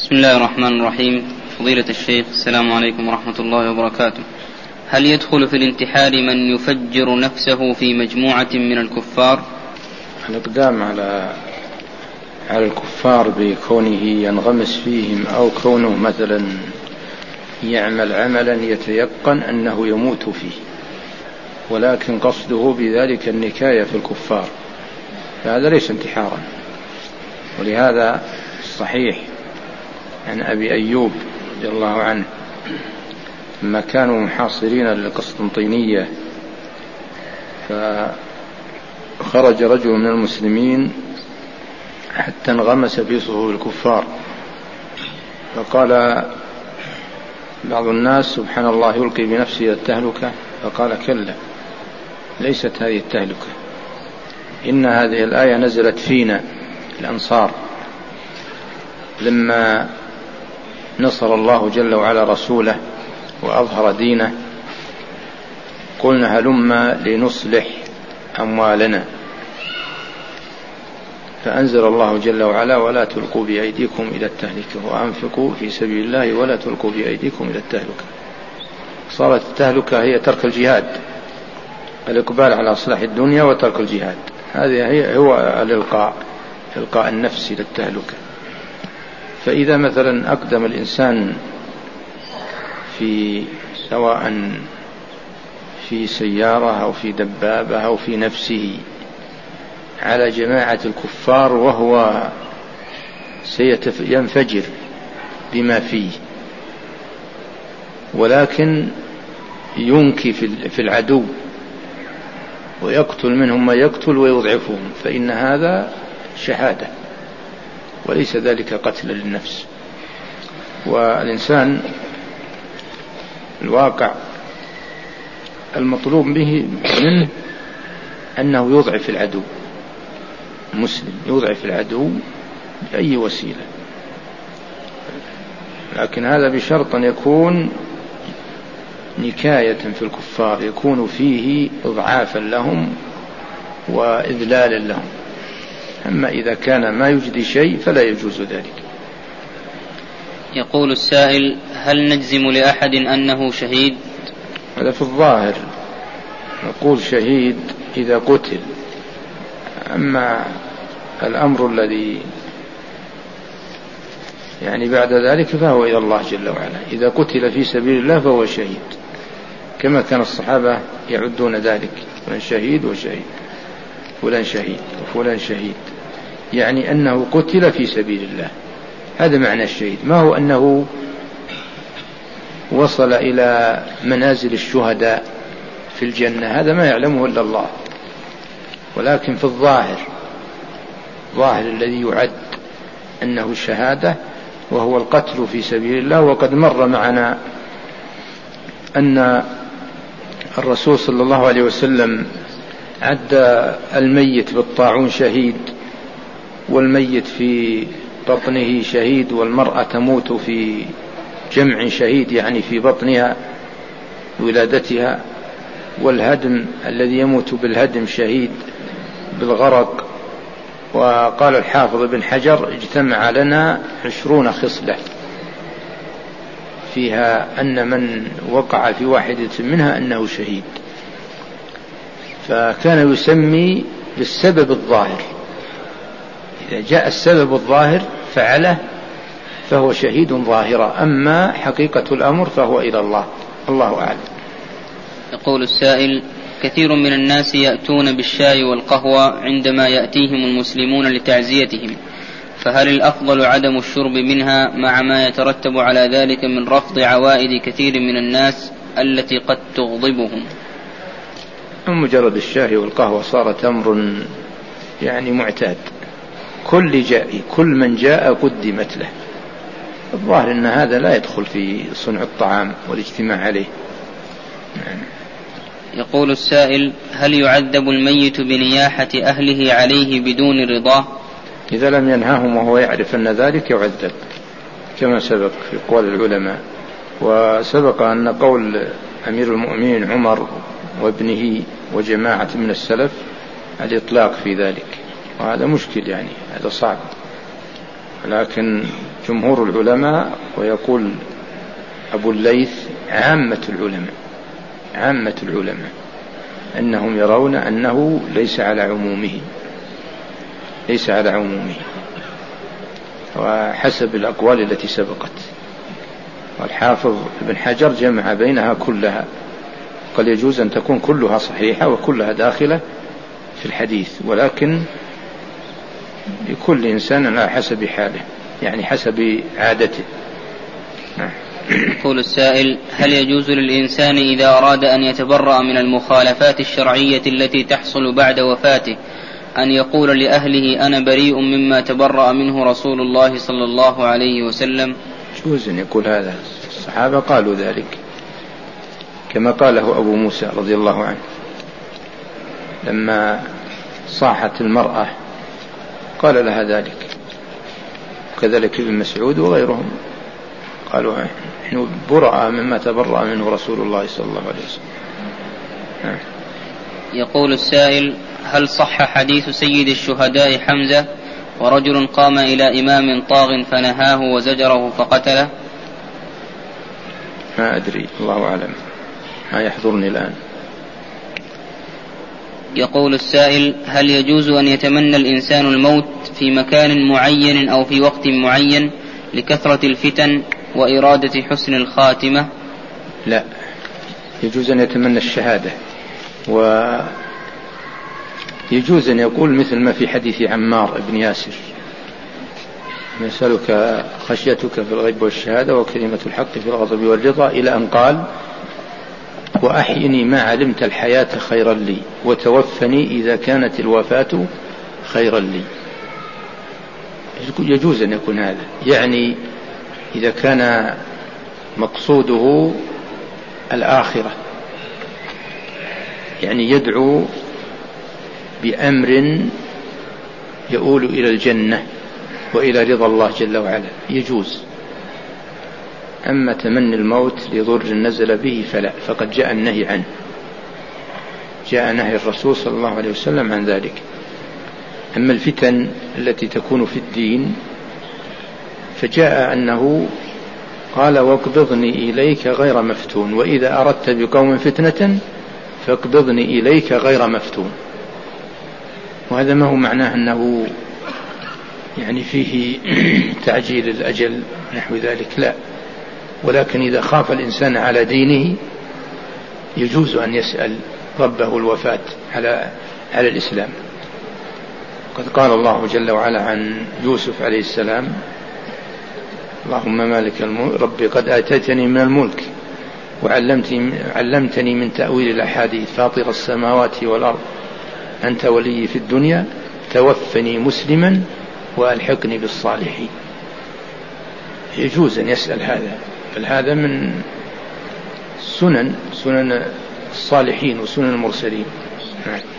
بسم الله الرحمن الرحيم. فضيلة الشيخ، السلام عليكم ورحمة الله وبركاته. هل يدخل في الانتحار من يفجر نفسه في مجموعة من الكفار؟ الإقدام على الكفار بكونه ينغمس فيهم أو كونه مثلا يعمل عملا يتيقن أنه يموت فيه، ولكن قصده بذلك النكاية في الكفار، فهذا ليس انتحارا. ولهذا الصحيح عن أبي أيوب رضي الله عنه لما كانوا محاصرين للقسطنطينية فخرج رجل من المسلمين حتى انغمس في صفوف الكفار، فقال بعض الناس: سبحان الله، يلقي بنفسه إلى التهلكة. فقال: كلا، ليست هذه التهلكة، إن هذه الآية نزلت فينا الأنصار لما نصر الله جل وعلا رسوله وأظهر دينه، قلنا هلما لنصلح أموالنا، فأنزل الله جل وعلا: ولا تلقوا بأيديكم إلى التهلكة وأنفقوا في سبيل الله ولا تلقوا بأيديكم إلى التهلكة. صارت التهلكة هي ترك الجهاد، الإقبال على إصلاح الدنيا وترك الجهاد، هذه هو إلقاء النفس إلى التهلكة. فإذا مثلا أقدم الإنسان في سواء في سيارة أو في دبابة أو في نفسه على جماعة الكفار وهو سينفجر بما فيه، ولكن ينكي في العدو ويقتل منهم ما يقتل ويضعفهم، فإن هذا شهادة وليس ذلك قتل للنفس. والإنسان الواقع المطلوب به منه أنه يضعف العدو، مسلم يضعف العدو بأي وسيلة، لكن هذا بشرط أن يكون نكاية في الكفار، يكون فيه إضعافا لهم وإذلالا لهم. أما إذا كان ما يجدي شيء فلا يجوز ذلك. يقول السائل: هل نجزم لأحد أنه شهيد؟ هذا في الظاهر نقول شهيد إذا قتل، أما الأمر الذي بعد ذلك فهو إلى الله جل وعلا. إذا قتل في سبيل الله فهو شهيد، كما كان الصحابة يعدون ذلك: فلان شهيد وشهيد، فلان شهيد وفلان شهيد، يعني أنه قتل في سبيل الله، هذا معنى الشهيد. ما هو أنه وصل إلى منازل الشهداء في الجنة، هذا ما يعلمه إلا الله، ولكن في الظاهر الذي يعد أنه الشهادة وهو القتل في سبيل الله. وقد مر معنا أن الرسول صلى الله عليه وسلم عد الميت بالطاعون شهيد، والميت في بطنه شهيد، والمرأة تموت في جمع شهيد، يعني في بطنها ولادتها، والهدم الذي يموت بالهدم شهيد بالغرق. وقال الحافظ ابن حجر: اجتمع لنا 20 خصلة فيها أن من وقع في واحدة منها أنه شهيد. فكان يسمي بالسبب الظاهر، إذا جاء السبب الظاهر فعله فهو شهيد ظاهرا، أما حقيقة الأمر فهو إلى الله، الله أعلم. يقول السائل: كثير من الناس يأتون بالشاي والقهوة عندما يأتيهم المسلمون لتعزيتهم، فهل الأفضل عدم الشرب منها مع ما يترتب على ذلك من رفض عوائد كثير من الناس التي قد تغضبهم؟ مجرد الشاي والقهوة صارت أمر معتاد، كل من جاء قدمت له. الظاهر أن هذا لا يدخل في صنع الطعام والاجتماع عليه. يقول السائل: هل يعذب الميت بنياحة أهله عليه بدون رضاه؟ إذا لم ينهاهم وهو يعرف أن ذلك يعذب، كما سبق في قول العلماء. وسبق أن قول أمير المؤمنين عمر وابنه وجماعة من السلف الإطلاق في ذلك، وهذا مشكل، هذا صعب، لكن جمهور العلماء، ويقول أبو الليث عامة العلماء أنهم يرون أنه ليس على عمومه، وحسب الأقوال التي سبقت. والحافظ ابن حجر جمع بينها كلها، قال يجوز أن تكون كلها صحيحة وكلها داخلة في الحديث، ولكن لكل إنسان على حسب حاله، يعني حسب عادته. يقول السائل: هل يجوز للإنسان إذا أراد أن يتبرأ من المخالفات الشرعية التي تحصل بعد وفاته أن يقول لأهله أنا بريء مما تبرأ منه رسول الله صلى الله عليه وسلم؟ يجوز أن يقول هذا، الصحابة قالوا ذلك كما قاله أبو موسى رضي الله عنه لما صاحت المرأة قال لها ذلك، وكذلك ابن مسعود وغيرهم قالوا نحن براء مما تبرأ منه رسول الله صلى الله عليه وسلم. يقول السائل: هل صح حديث سيد الشهداء حمزة ورجل قام إلى إمام طاغ فنهاه وزجره فقتله؟ ما أدري، الله أعلم، ما يحضرني الآن. يقول السائل: هل يجوز أن يتمنى الإنسان الموت في مكان معين أو في وقت معين لكثرة الفتن وإرادة حسن الخاتمة؟ لا، يجوز أن يتمنى الشهادة، ويجوز أن يقول مثل ما في حديث عمار بن ياسر: نسألك خشيتك في الغيب والشهادة وكلمة الحق في الغضب والرضا، إلى أن قال: وأحيني ما علمت الحياة خيرا لي وتوفني إذا كانت الوفاة خيرا لي. يجوز أن يكون هذا، يعني إذا كان مقصوده الآخرة، يعني يدعو بأمر يؤول إلى الجنة وإلى رضا الله جل وعلا، يجوز. أما تمني الموت لضر نزل به فلا، فقد جاء النهي عنه، جاء نهي الرسول صلى الله عليه وسلم عن ذلك. أما الفتن التي تكون في الدين فجاء أنه قال: واقبضني إليك غير مفتون، وإذا أردت بقوم فتنة فاقبضني إليك غير مفتون. وهذا ما هو معناه أنه يعني فيه تعجيل الأجل نحو ذلك، لا، ولكن إذا خاف الإنسان على دينه يجوز أن يسأل ربه الوفاة على الإسلام. قد قال الله جل وعلا عن يوسف عليه السلام: اللهم مالك الملك ربي قد آتيتني من الملك وعلمتني من تأويل الأحاديث فاطر السماوات والأرض أنت ولي في الدنيا توفني مسلما وألحقني بالصالحين. يجوز أن يسأل هذا، بل هذا من سنن الصالحين وسنن المرسلين.